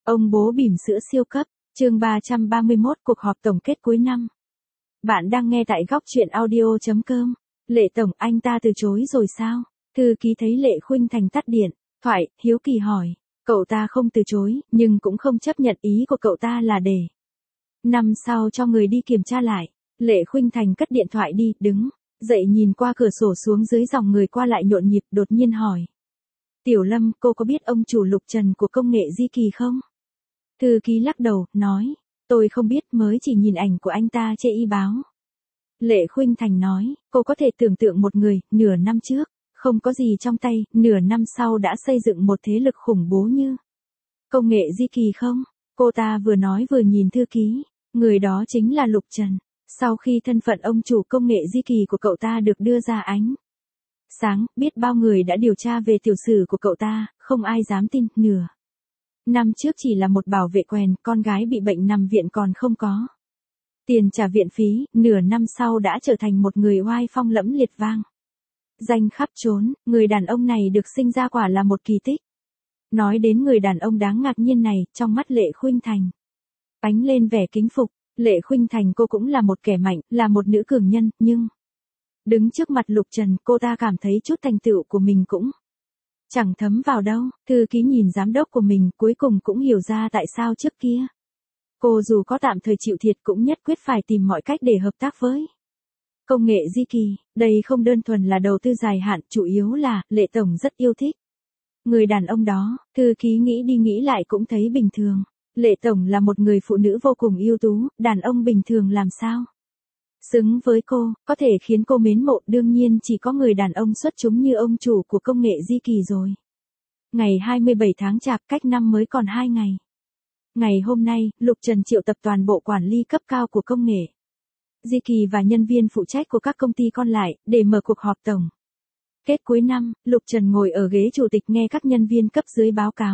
Ông bố bỉm sữa siêu cấp, chương 331 cuộc họp tổng kết cuối năm. Bạn đang nghe tại góc truyện audio.com. Lệ tổng, anh ta từ chối rồi sao? Thư ký thấy Lệ Khuynh Thành tắt điện thoại, hiếu kỳ hỏi. Cậu ta không từ chối, nhưng cũng không chấp nhận ý của cậu ta là để năm sau cho người đi kiểm tra lại. Lệ Khuynh Thành cất điện thoại đi, đứng dậy nhìn qua cửa sổ xuống dưới dòng người qua lại nhộn nhịp, đột nhiên hỏi. Tiểu Lâm, cô có biết ông chủ Lục Trần của công nghệ Di Kỳ không? Thư ký lắc đầu, nói. Tôi không biết, mới chỉ nhìn ảnh của anh ta trên y báo. Lệ Khuynh Thành nói, cô có thể tưởng tượng một người, nửa năm trước, không có gì trong tay, nửa năm sau đã xây dựng một thế lực khủng bố như công nghệ Di Kỳ không? Cô ta vừa nói vừa nhìn thư ký, người đó chính là Lục Trần. Sau khi thân phận ông chủ công nghệ Di Kỳ của cậu ta được đưa ra ánh sáng, biết bao người đã điều tra về tiểu sử của cậu ta, không ai dám tin, nửa năm trước chỉ là một bảo vệ quèn, con gái bị bệnh nằm viện còn không có tiền trả viện phí, nửa năm sau đã trở thành một người oai phong lẫm liệt vang danh khắp trốn, người đàn ông này được sinh ra quả là một kỳ tích. Nói đến người đàn ông đáng ngạc nhiên này, trong mắt Lệ Khuynh Thành ánh lên vẻ kính phục. Lệ Khuynh Thành cô cũng là một kẻ mạnh, là một nữ cường nhân, nhưng đứng trước mặt Lục Trần, cô ta cảm thấy chút thành tựu của mình cũng chẳng thấm vào đâu. Thư ký nhìn giám đốc của mình, cuối cùng cũng hiểu ra tại sao trước kia cô dù có tạm thời chịu thiệt cũng nhất quyết phải tìm mọi cách để hợp tác với công nghệ Di Kỳ. Đây không đơn thuần là đầu tư dài hạn, chủ yếu là Lệ tổng rất yêu thích người đàn ông đó. Thư ký nghĩ đi nghĩ lại cũng thấy bình thường. Lệ tổng là một người phụ nữ vô cùng ưu tú, đàn ông bình thường làm sao xứng với cô, có thể khiến cô mến mộ, đương nhiên chỉ có người đàn ông xuất chúng như ông chủ của công nghệ Di Kỳ rồi. Ngày 27 tháng Chạp, cách năm mới còn 2 ngày. Ngày hôm nay, Lục Trần triệu tập toàn bộ quản lý cấp cao của công nghệ Di Kỳ và nhân viên phụ trách của các công ty con lại, để mở cuộc họp tổng kết cuối năm. Lục Trần ngồi ở ghế chủ tịch nghe các nhân viên cấp dưới báo cáo.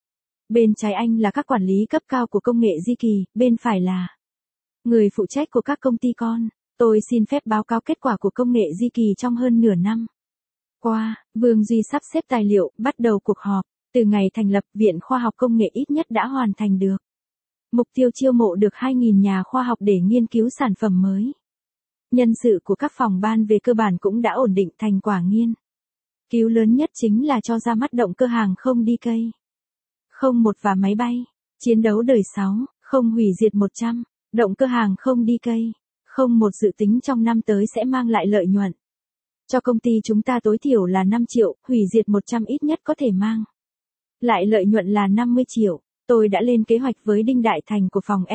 Bên trái anh là các quản lý cấp cao của công nghệ Di Kỳ, bên phải là người phụ trách của các công ty con. Tôi xin phép báo cáo kết quả của công nghệ Di Kỳ trong hơn nửa năm qua. Vương Duy sắp xếp tài liệu, bắt đầu cuộc họp. Từ ngày thành lập, Viện Khoa học Công nghệ ít nhất đã hoàn thành được mục tiêu chiêu mộ được 2.000 nhà khoa học để nghiên cứu sản phẩm mới. Nhân sự của các phòng ban về cơ bản cũng đã ổn định. Thành quả nghiên cứu lớn nhất chính là cho ra mắt động cơ hàng không đi cây 01 và máy bay chiến đấu đời 6, không hủy diệt 100. Động cơ hàng không đi cây 01 dự tính trong năm tới sẽ mang lại lợi nhuận cho công ty chúng ta tối thiểu là 5 triệu, hủy diệt 100 ít nhất có thể mang lại lợi nhuận là 50 triệu. Tôi đã lên kế hoạch với Đinh Đại Thành của phòng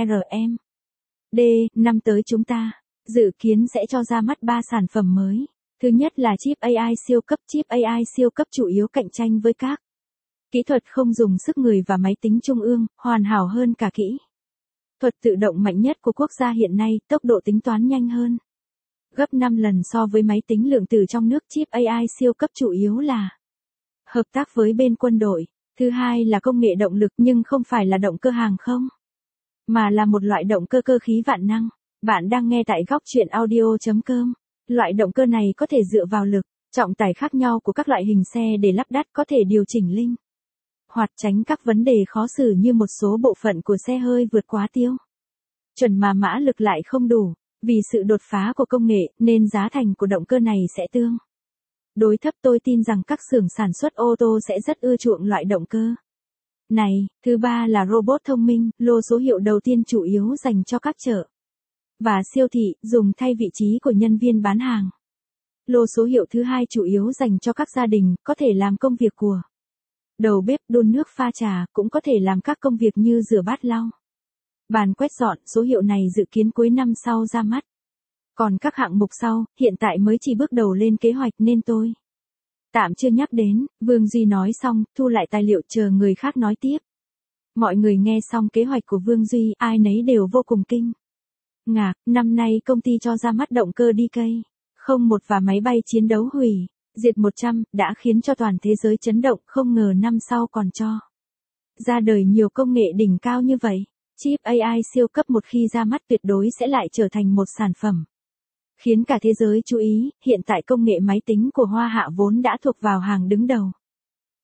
R&D, năm tới chúng ta dự kiến sẽ cho ra mắt 3 sản phẩm mới. Thứ nhất là chip AI siêu cấp. Chip AI siêu cấp chủ yếu cạnh tranh với các kỹ thuật không dùng sức người và máy tính trung ương, hoàn hảo hơn cả kỹ thuật tự động mạnh nhất của quốc gia hiện nay, tốc độ tính toán nhanh hơn gấp 5 lần so với máy tính lượng tử trong nước. Chip AI siêu cấp chủ yếu là hợp tác với bên quân đội. Thứ hai là công nghệ động lực, nhưng không phải là động cơ hàng không, mà là một loại động cơ cơ khí vạn năng. Bạn đang nghe tại góc truyện audio.com. Loại động cơ này có thể dựa vào lực, trọng tải khác nhau của các loại hình xe để lắp đặt, có thể điều chỉnh linh hoạt tránh các vấn đề khó xử như một số bộ phận của xe hơi vượt quá tiêu chuẩn mà mã lực lại không đủ. Vì sự đột phá của công nghệ, nên giá thành của động cơ này sẽ tương đối thấp. Tôi tin rằng các xưởng sản xuất ô tô sẽ rất ưa chuộng loại động cơ này. Thứ ba là robot thông minh. Lô số hiệu đầu tiên chủ yếu dành cho các chợ và siêu thị, dùng thay vị trí của nhân viên bán hàng. Lô số hiệu thứ hai chủ yếu dành cho các gia đình, có thể làm công việc của đầu bếp, đun nước pha trà, cũng có thể làm các công việc như rửa bát lau bàn quét dọn. Số hiệu này dự kiến cuối năm sau ra mắt. Còn các hạng mục sau, hiện tại mới chỉ bước đầu lên kế hoạch nên tôi tạm chưa nhắc đến. Vương Duy nói xong, thu lại tài liệu chờ người khác nói tiếp. Mọi người nghe xong kế hoạch của Vương Duy, ai nấy đều vô cùng kinh ngạc. Năm nay công ty cho ra mắt động cơ đi cây 01 và máy bay chiến đấu hủy diệt 100, đã khiến cho toàn thế giới chấn động. Không ngờ năm sau còn cho ra đời nhiều công nghệ đỉnh cao như vậy. Chip AI siêu cấp một khi ra mắt tuyệt đối sẽ lại trở thành một sản phẩm khiến cả thế giới chú ý. Hiện tại công nghệ máy tính của Hoa Hạ vốn đã thuộc vào hàng đứng đầu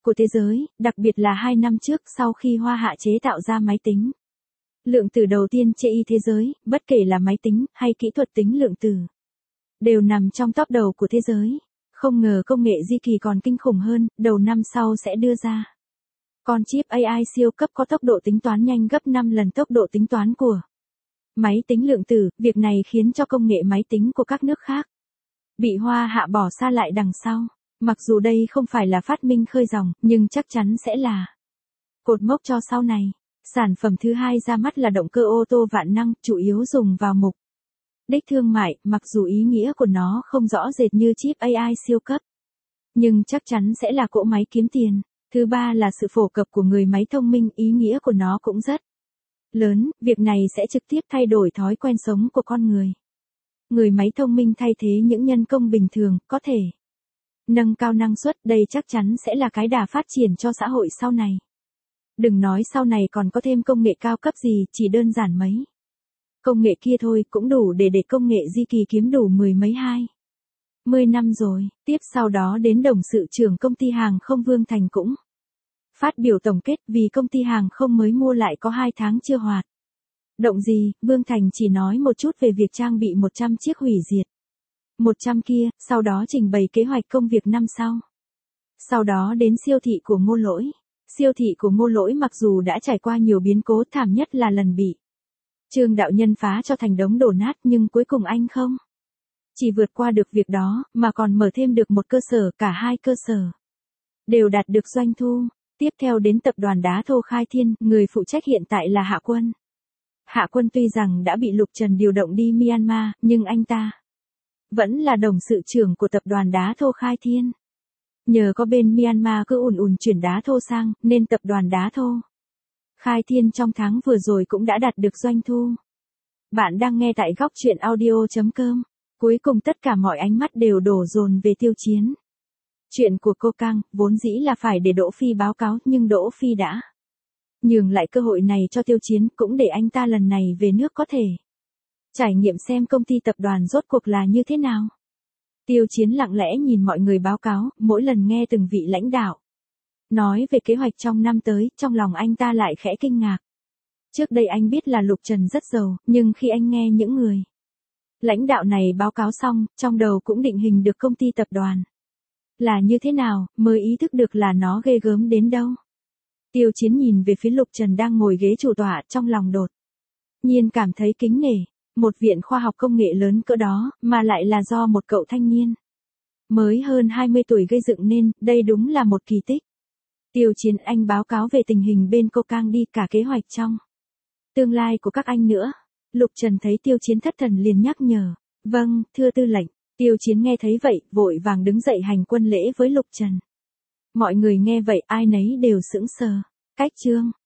của thế giới, đặc biệt là 2 năm trước sau khi Hoa Hạ chế tạo ra máy tính lượng tử đầu tiên trên thế giới, bất kể là máy tính hay kỹ thuật tính lượng tử, đều nằm trong top đầu của thế giới. Không ngờ công nghệ di kỳ còn kinh khủng hơn, đầu năm sau sẽ đưa ra con chip AI siêu cấp có tốc độ tính toán nhanh gấp 5 lần tốc độ tính toán của máy tính lượng tử. Việc này khiến cho công nghệ máy tính của các nước khác bị Hoa Hạ bỏ xa lại đằng sau. Mặc dù đây không phải là phát minh khơi dòng, nhưng chắc chắn sẽ là cột mốc cho sau này. Sản phẩm thứ hai ra mắt là động cơ ô tô vạn năng, chủ yếu dùng vào mục đích thương mại, mặc dù ý nghĩa của nó không rõ rệt như chip AI siêu cấp, nhưng chắc chắn sẽ là cỗ máy kiếm tiền. Thứ ba là sự phổ cập của người máy thông minh, ý nghĩa của nó cũng rất lớn, việc này sẽ trực tiếp thay đổi thói quen sống của con người. Người máy thông minh thay thế những nhân công bình thường, có thể nâng cao năng suất, đây chắc chắn sẽ là cái đà phát triển cho xã hội sau này. Đừng nói sau này còn có thêm công nghệ cao cấp gì, chỉ đơn giản mấy công nghệ kia thôi cũng đủ để công nghệ di kỳ kiếm đủ 10 mấy 20 năm rồi. Tiếp sau đó đến đồng sự trưởng công ty hàng không Vương Thành cũng phát biểu tổng kết, vì công ty hàng không mới mua lại có 2 tháng chưa hoạt động gì, Vương Thành chỉ nói một chút về việc trang bị 100 chiếc hủy diệt 100 kia, sau đó trình bày kế hoạch công việc năm sau. Sau đó đến siêu thị của Ngô Lỗi. Siêu thị của Ngô Lỗi mặc dù đã trải qua nhiều biến cố, thảm nhất là lần bị Trương Đạo Nhân phá cho thành đống đổ nát, nhưng cuối cùng anh không chỉ vượt qua được việc đó, mà còn mở thêm được một cơ sở, cả hai cơ sở đều đạt được doanh thu. Tiếp theo đến tập đoàn đá thô Khai Thiên, người phụ trách hiện tại là Hạ Quân. Hạ Quân tuy rằng đã bị Lục Trần điều động đi Myanmar, nhưng anh ta vẫn là đồng sự trưởng của tập đoàn đá thô Khai Thiên. Nhờ có bên Myanmar cứ ùn chuyển đá thô sang, nên tập đoàn đá thô Khai Thiên trong tháng vừa rồi cũng đã đạt được doanh thu. Bạn đang nghe tại góc truyện audio.com. Cuối cùng tất cả mọi ánh mắt đều đổ dồn về Tiêu Chiến. Chuyện của cô Cang, vốn dĩ là phải để Đỗ Phi báo cáo, nhưng Đỗ Phi đã nhường lại cơ hội này cho Tiêu Chiến, cũng để anh ta lần này về nước có thể trải nghiệm xem công ty tập đoàn rốt cuộc là như thế nào. Tiêu Chiến lặng lẽ nhìn mọi người báo cáo, mỗi lần nghe từng vị lãnh đạo nói về kế hoạch trong năm tới, trong lòng anh ta lại khẽ kinh ngạc. Trước đây anh biết là Lục Trần rất giàu, nhưng khi anh nghe những người lãnh đạo này báo cáo xong, trong đầu cũng định hình được công ty tập đoàn là như thế nào, mới ý thức được là nó ghê gớm đến đâu. Tiêu Chiến nhìn về phía Lục Trần đang ngồi ghế chủ tọa, trong lòng đột nhiên cảm thấy kính nể. Một viện khoa học công nghệ lớn cỡ đó, mà lại là do một cậu thanh niên mới hơn 20 tuổi gây dựng nên, đây đúng là một kỳ tích. Tiêu Chiến, anh báo cáo về tình hình bên cô Cang đi, cả kế hoạch trong tương lai của các anh nữa. Lục Trần thấy Tiêu Chiến thất thần liền nhắc nhở. Vâng, thưa tư lệnh. Tiêu Chiến nghe thấy vậy, vội vàng đứng dậy hành quân lễ với Lục Trần. Mọi người nghe vậy, ai nấy đều sững sờ. Cách chương